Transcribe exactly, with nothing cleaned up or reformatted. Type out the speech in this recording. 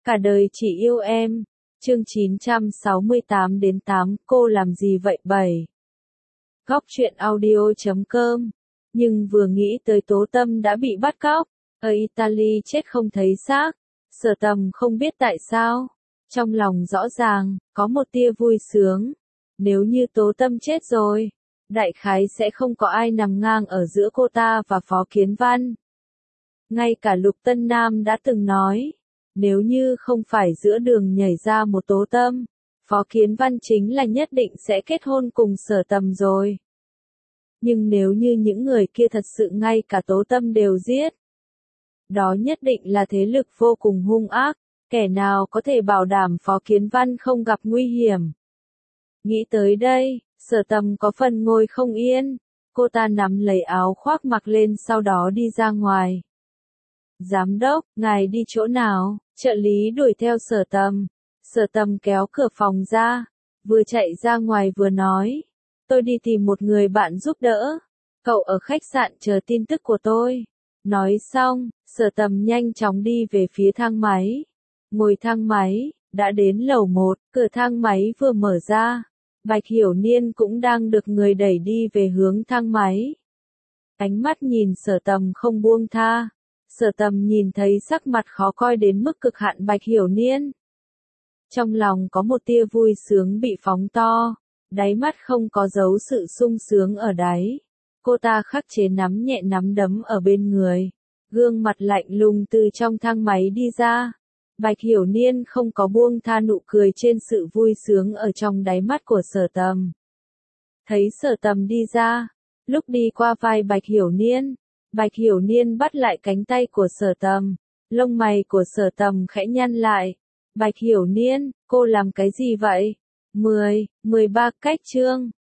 Cả đời chỉ yêu em. Chương chín trăm sáu mươi tám đến tám, cô làm gì vậy bảy? Góc truyện audio chấm com. Nhưng vừa nghĩ tới Tố Tâm đã bị bắt cóc, ở Italy chết không thấy xác, Sở Tầm không biết tại sao. Trong lòng rõ ràng, có một tia vui sướng. Nếu như Tố Tâm chết rồi, đại khái sẽ không có ai nằm ngang ở giữa cô ta và Phó Kiến Văn. Ngay cả Lục Tân Nam đã từng nói, nếu như không phải giữa đường nhảy ra một Tố Tâm, Phó Kiến Văn chính là nhất định sẽ kết hôn cùng Sở Tầm rồi. Nhưng nếu như những người kia thật sự ngay cả Tố Tâm đều giết, đó nhất định là thế lực vô cùng hung ác, kẻ nào có thể bảo đảm Phó Kiến Văn không gặp nguy hiểm. Nghĩ tới đây, Sở Tầm có phần ngồi không yên, cô ta nắm lấy áo khoác mặc lên sau đó đi ra ngoài. Giám đốc, ngài đi chỗ nào? Trợ lý đuổi theo Sở Tầm. Sở Tầm kéo cửa phòng ra, vừa chạy ra ngoài vừa nói, tôi đi tìm một người bạn giúp đỡ, cậu ở khách sạn chờ tin tức của tôi. Nói xong, Sở Tầm nhanh chóng đi về phía thang máy. Ngồi thang máy, đã đến lầu một, cửa thang máy vừa mở ra, Bạch Hiểu Niên cũng đang được người đẩy đi về hướng thang máy. Ánh mắt nhìn Sở Tầm không buông tha. Sở Tầm nhìn thấy sắc mặt khó coi đến mức cực hạn Bạch Hiểu Niên. Trong lòng có một tia vui sướng bị phóng to, đáy mắt không có dấu sự sung sướng ở đáy. Cô ta khắc chế nắm nhẹ nắm đấm ở bên người, gương mặt lạnh lùng từ trong thang máy đi ra. Bạch Hiểu Niên không có buông tha nụ cười trên sự vui sướng ở trong đáy mắt của Sở Tầm. Thấy Sở Tầm đi ra, lúc đi qua vai Bạch Hiểu Niên, Bạch Hiểu Niên bắt lại cánh tay của Sở Tầm, lông mày của Sở Tầm khẽ nhăn lại. Bạch Hiểu Niên, cô làm cái gì vậy? mười, mười ba cách chương.